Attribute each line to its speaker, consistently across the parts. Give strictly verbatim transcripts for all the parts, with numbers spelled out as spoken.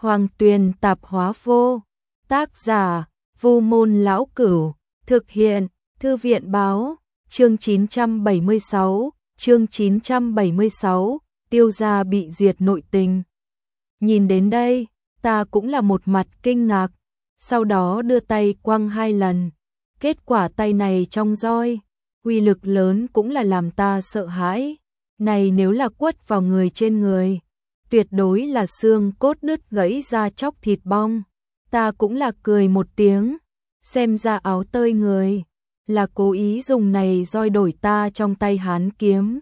Speaker 1: Hoàng Tuyền tạp hóa vô. Tác giả: Vu Môn Lão Cửu. Thực hiện: Thư viện báo. Chương chín trăm bảy mươi sáu. Chương chín trăm bảy mươi sáu. Tiêu gia bị diệt nội tình. Nhìn đến đây, ta cũng là một mặt kinh ngạc, sau đó đưa tay quăng hai lần. Kết quả tay này trong roi, uy lực lớn cũng là làm ta sợ hãi. Này nếu là quất vào người trên người, tuyệt đối là xương cốt đứt gãy ra chóc thịt bong. Ta cũng là cười một tiếng, xem ra áo tơi người là cố ý dùng này roi đổi ta trong tay hán kiếm.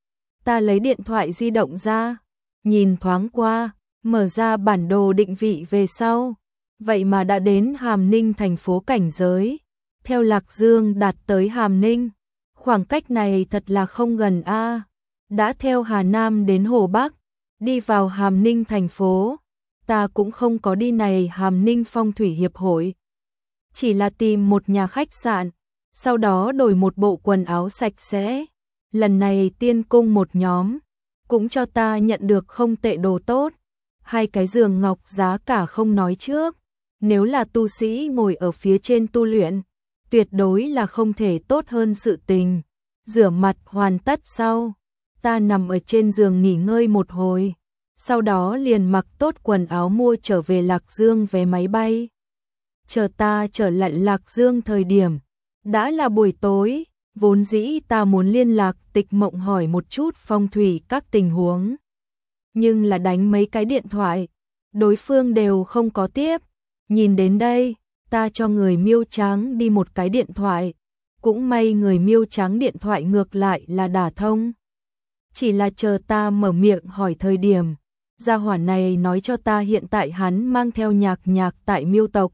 Speaker 1: Ta lấy điện thoại di động ra, nhìn thoáng qua, mở ra bản đồ định vị về sau. Vậy mà đã đến Hàm Ninh thành phố cảnh giới. Theo Lạc Dương đạt tới Hàm Ninh, khoảng cách này thật là không gần a. Đã theo Hà Nam đến Hồ Bắc, đi vào Hàm Ninh thành phố. Ta cũng không có đi này Hàm Ninh Phong thủy hiệp hội, chỉ là tìm một nhà khách sạn, sau đó đổi một bộ quần áo sạch sẽ. Lần này tiên cung một nhóm cũng cho ta nhận được không tệ đồ tốt. Hai cái giường ngọc giá cả không nói trước, nếu là tu sĩ ngồi ở phía trên tu luyện, tuyệt đối là không thể tốt hơn sự tình. Rửa mặt hoàn tất sau, ta nằm ở trên giường nghỉ ngơi một hồi, sau đó liền mặc tốt quần áo mua trở về Lạc Dương vé máy bay. Chờ ta trở lại Lạc Dương thời điểm, đã là buổi tối. Vốn dĩ ta muốn liên lạc Tịch Mộng hỏi một chút phong thủy các tình huống, nhưng là đánh mấy cái điện thoại, đối phương đều không có tiếp. Nhìn đến đây, ta cho người Miêu Trắng đi một cái điện thoại, cũng may người Miêu Trắng điện thoại ngược lại là đả thông. Chỉ là chờ ta mở miệng hỏi thời điểm, gia hỏa này nói cho ta hiện tại hắn mang theo Nhạc Nhạc tại Miêu tộc.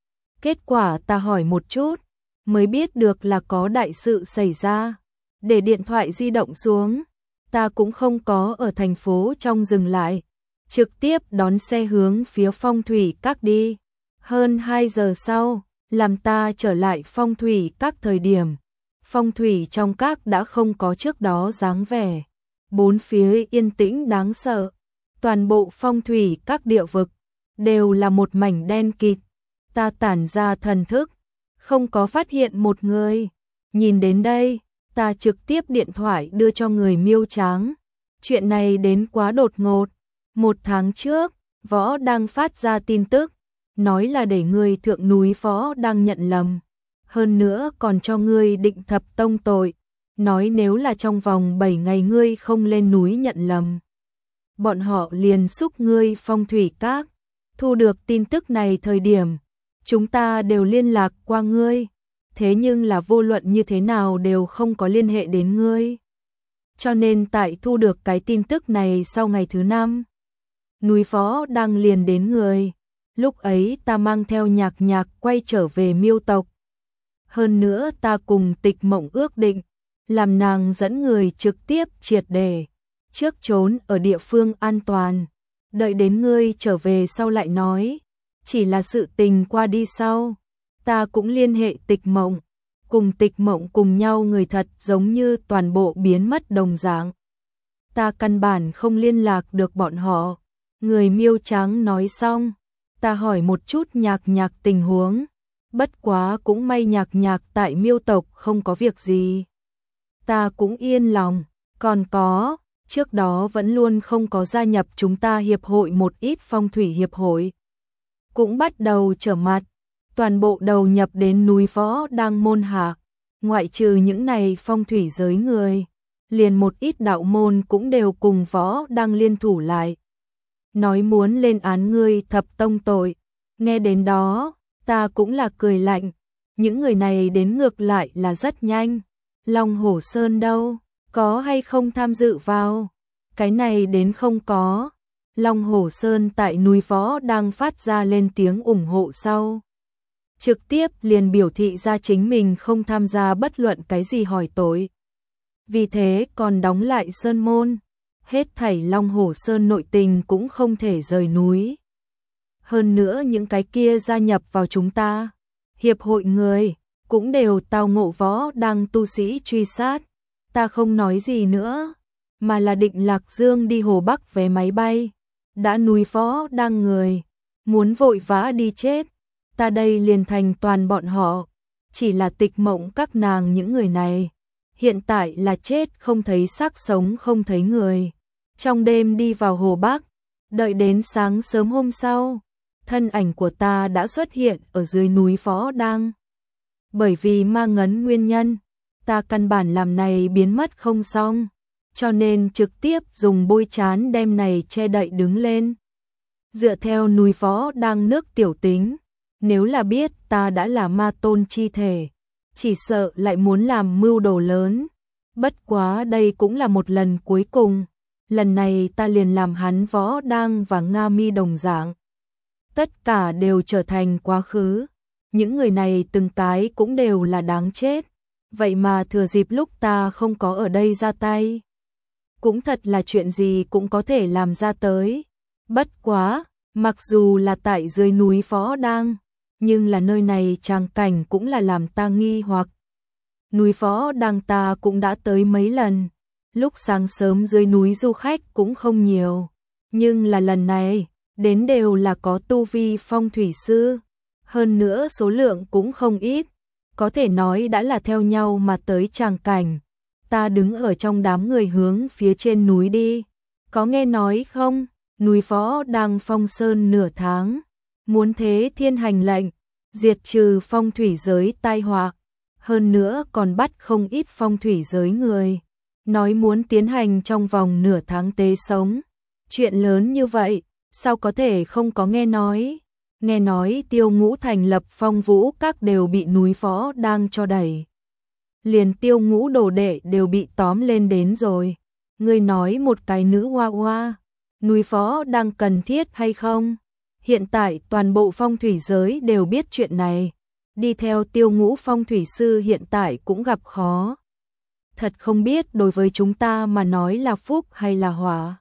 Speaker 1: Kết quả ta hỏi một chút, mới biết được là có đại sự xảy ra. Để điện thoại di động xuống, ta cũng không có ở thành phố trong dừng lại, trực tiếp đón xe hướng phía phong thủy các đi. Hơn hai giờ sau, làm ta trở lại phong thủy các thời điểm, phong thủy trong các đã không có trước đó dáng vẻ. Bốn phía yên tĩnh đáng sợ, toàn bộ phong thủy các địa vực đều là một mảnh đen kịt. Ta tản ra thần thức, không có phát hiện một người. Nhìn đến đây, ta trực tiếp điện thoại đưa cho người Miêu Trắng. Chuyện này đến quá đột ngột. Một tháng trước, Võ đang phát ra tin tức, nói là để người thượng núi Võ đang nhận lầm. Hơn nữa còn cho ngươi định thập tông tội, nói nếu là trong vòng bảy ngày ngươi không lên núi nhận lầm, bọn họ liền xúc ngươi phong thủy các. Thu được tin tức này thời điểm, chúng ta đều liên lạc qua ngươi, thế nhưng là vô luận như thế nào đều không có liên hệ đến ngươi. Cho nên tại thu được cái tin tức này sau ngày thứ năm, núi Võ đang liền đến người. Lúc ấy ta mang theo Nhạc Nhạc quay trở về Miêu tộc. Hơn nữa ta cùng Tịch Mộng ước định, làm nàng dẫn người trực tiếp triệt để trước trốn ở địa phương an toàn, đợi đến ngươi trở về sau lại nói. Chỉ là sự tình qua đi sau, ta cũng liên hệ Tịch Mộng, cùng Tịch Mộng cùng nhau người thật giống như toàn bộ biến mất đồng dạng. Ta căn bản không liên lạc được bọn họ. Người Miêu Trắng nói xong, ta hỏi một chút Nhạc Nhạc tình huống, bất quá cũng may Nhạc Nhạc tại Miêu tộc không có việc gì. Ta cũng yên lòng. Còn có, trước đó vẫn luôn không có gia nhập chúng ta hiệp hội một ít phong thủy hiệp hội, cũng bắt đầu trở mặt, toàn bộ đầu nhập đến núi Võ đang môn hạ. Ngoại trừ những này phong thủy giới người, liền một ít đạo môn cũng đều cùng Võ đang liên thủ lại, nói muốn lên án ngươi thập tông tội. Nghe đến đó, ta cũng là cười lạnh. Những người này đến ngược lại là rất nhanh. Long Hổ Sơn đâu, có hay không tham dự vào? Cái này đến không có. Long Hổ Sơn tại núi Võ đang phát ra lên tiếng ủng hộ sau, trực tiếp liền biểu thị ra chính mình không tham gia bất luận cái gì hỏi tội. Vì thế còn đóng lại sơn môn, hết thảy Long Hổ Sơn nội tình cũng không thể rời núi. Hơn nữa những cái kia gia nhập vào chúng ta hiệp hội người cũng đều tao ngộ Võ đang tu sĩ truy sát. Ta không nói gì nữa, mà là định Lạc Dương đi Hồ Bắc vé máy bay. Đã núi Võ đang người, muốn vội vã đi chết, ta đây liền thành toàn bọn họ. Chỉ là Tịch Mộng các nàng những người này, hiện tại là chết không thấy xác sống không thấy người. Trong đêm đi vào Hồ Bắc, đợi đến sáng sớm hôm sau, thân ảnh của ta đã xuất hiện ở dưới núi Võ Đăng. Bởi vì ma ngấn nguyên nhân, ta căn bản làm này biến mất không xong, cho nên trực tiếp dùng bôi trán đem này che đậy đứng lên. Dựa theo núi Võ Đăng nước tiểu tính, nếu là biết ta đã là ma tôn chi thể, chỉ sợ lại muốn làm mưu đồ lớn. Bất quá đây cũng là một lần cuối cùng, lần này ta liền làm hắn Võ Đăng và Nga Mi đồng dạng. Tất cả đều trở thành quá khứ, những người này từng cái cũng đều là đáng chết, vậy mà thừa dịp lúc ta không có ở đây ra tay. Cũng thật là chuyện gì cũng có thể làm ra tới. Bất quá, mặc dù là tại dưới núi Võ Đăng, nhưng là nơi này tràng cảnh cũng là làm ta nghi hoặc. Núi Võ Đăng ta cũng đã tới mấy lần, lúc sáng sớm dưới núi du khách cũng không nhiều, nhưng là lần này, đến đều là có tu vi phong thủy sư, hơn nữa số lượng cũng không ít, có thể nói đã là theo nhau mà tới tràng cảnh. Ta đứng ở trong đám người hướng phía trên núi đi, có nghe nói không, núi Võ Đăng phong sơn nửa tháng, muốn thế thiên hành lệnh, diệt trừ phong thủy giới tai họa, hơn nữa còn bắt không ít phong thủy giới người, nói muốn tiến hành trong vòng nửa tháng tế sống. Chuyện lớn như vậy, sao có thể không có nghe nói? Nghe nói Tiêu Ngũ thành lập Phong Vũ các đều bị núi Võ Đăng cho đẩy. Liền Tiêu Ngũ đồ đệ đều bị tóm lên đến rồi. Ngươi nói một cái nữ hoa hoa, núi Võ Đăng cần thiết hay không? Hiện tại toàn bộ phong thủy giới đều biết chuyện này. Đi theo Tiêu Ngũ phong thủy sư hiện tại cũng gặp khó. Thật không biết đối với chúng ta mà nói là phúc hay là họa.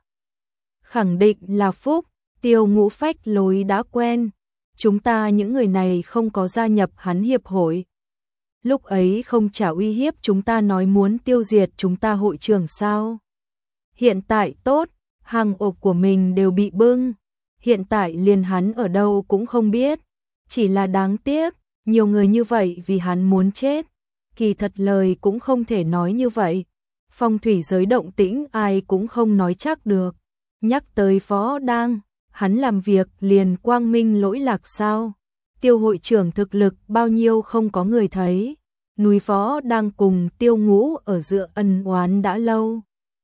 Speaker 1: Khẳng định là phúc, Tiêu Ngũ phách lối đã quen. Chúng ta những người này không có gia nhập hắn hiệp hội. Lúc ấy không trả uy hiếp chúng ta nói muốn tiêu diệt chúng ta hội trưởng sao. Hiện tại tốt, hàng ộp của mình đều bị bưng. Hiện tại liền hắn ở đâu cũng không biết. Chỉ là đáng tiếc, nhiều người như vậy vì hắn muốn chết. Kỳ thật lời cũng không thể nói như vậy. Phong thủy giới động tĩnh ai cũng không nói chắc được. Nhắc tới Võ Đăng, hắn làm việc liền quang minh lỗi lạc sao? Tiêu hội trưởng thực lực bao nhiêu không có người thấy. Núi Võ Đăng cùng Tiêu Ngũ ở giữa ân oán đã lâu.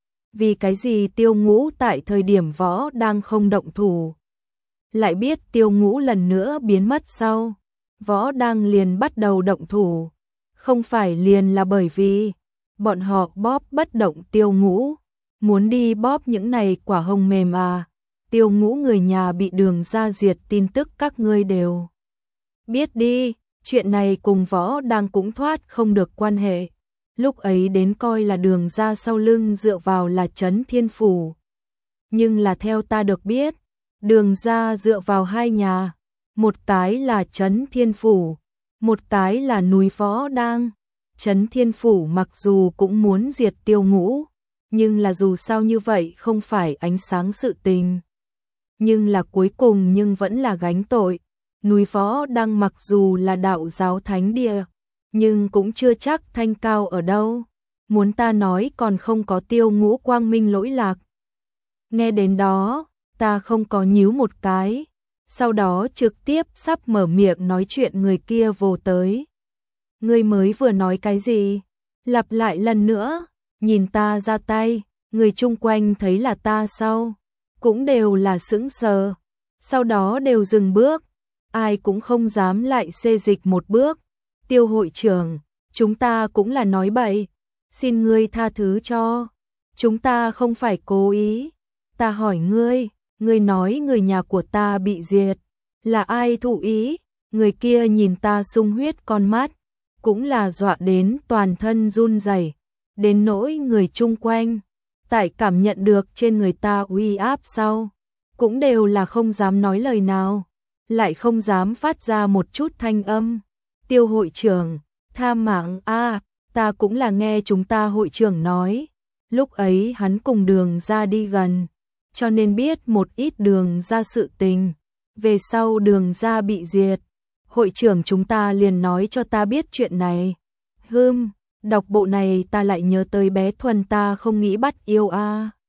Speaker 1: Vì cái gì Tiêu Ngũ tại thời điểm Võ Đăng không động thủ? Lại biết Tiêu Ngũ lần nữa biến mất sau. Võ Đăng liền bắt đầu động thủ. Không phải liền là bởi vì bọn họ bóp bất động Tiêu Ngũ. Muốn đi bóp những này quả hồng mềm à? Tiêu Ngũ người nhà bị Đường gia diệt tin tức các ngươi đều biết đi, chuyện này cùng Võ Đăng cũng thoát không được quan hệ. Lúc ấy đến coi là Đường gia sau lưng dựa vào là Trấn Thiên Phủ. Nhưng là theo ta được biết, Đường gia dựa vào hai nhà, một cái là Trấn Thiên Phủ, một cái là núi Võ Đăng. Trấn Thiên Phủ mặc dù cũng muốn diệt Tiêu Ngũ, nhưng là dù sao như vậy không phải ánh sáng sự tình. Nhưng là cuối cùng nhưng vẫn là gánh tội. Núi Võ Đăng mặc dù là đạo giáo thánh địa, nhưng cũng chưa chắc thanh cao ở đâu. Muốn ta nói còn không có Tiêu Ngũ quang minh lỗi lạc. Nghe đến đó, ta không có nhíu một cái. Sau đó trực tiếp sắp mở miệng nói chuyện người kia vồ tới. Ngươi mới vừa nói cái gì? Lặp lại lần nữa, nhìn ta ra tay, người chung quanh thấy là ta sau. Cũng đều là sững sờ. Sau đó đều dừng bước. Ai cũng không dám lại xê dịch một bước. Tiêu hội trưởng, chúng ta cũng là nói bậy. Xin ngươi tha thứ cho. Chúng ta không phải cố ý. Ta hỏi ngươi, ngươi nói người nhà của ta bị diệt. Là ai thụ ý? Người kia nhìn ta sung huyết con mắt. Cũng là dọa đến toàn thân run rẩy, đến nỗi người chung quanh. Tại cảm nhận được trên người ta uy áp sau. Cũng đều là không dám nói lời nào. Lại không dám phát ra một chút thanh âm. Tiêu hội trưởng, tha mạng a, ta cũng là nghe chúng ta hội trưởng nói. Lúc ấy hắn cùng Đường gia đi gần, cho nên biết một ít Đường gia sự tình. về sau Đường gia bị diệt, hội trưởng chúng ta liền nói cho ta biết chuyện này. Hừm, đọc bộ này ta lại nhớ tới bé Thuần ta không nghĩ bắt yêu a.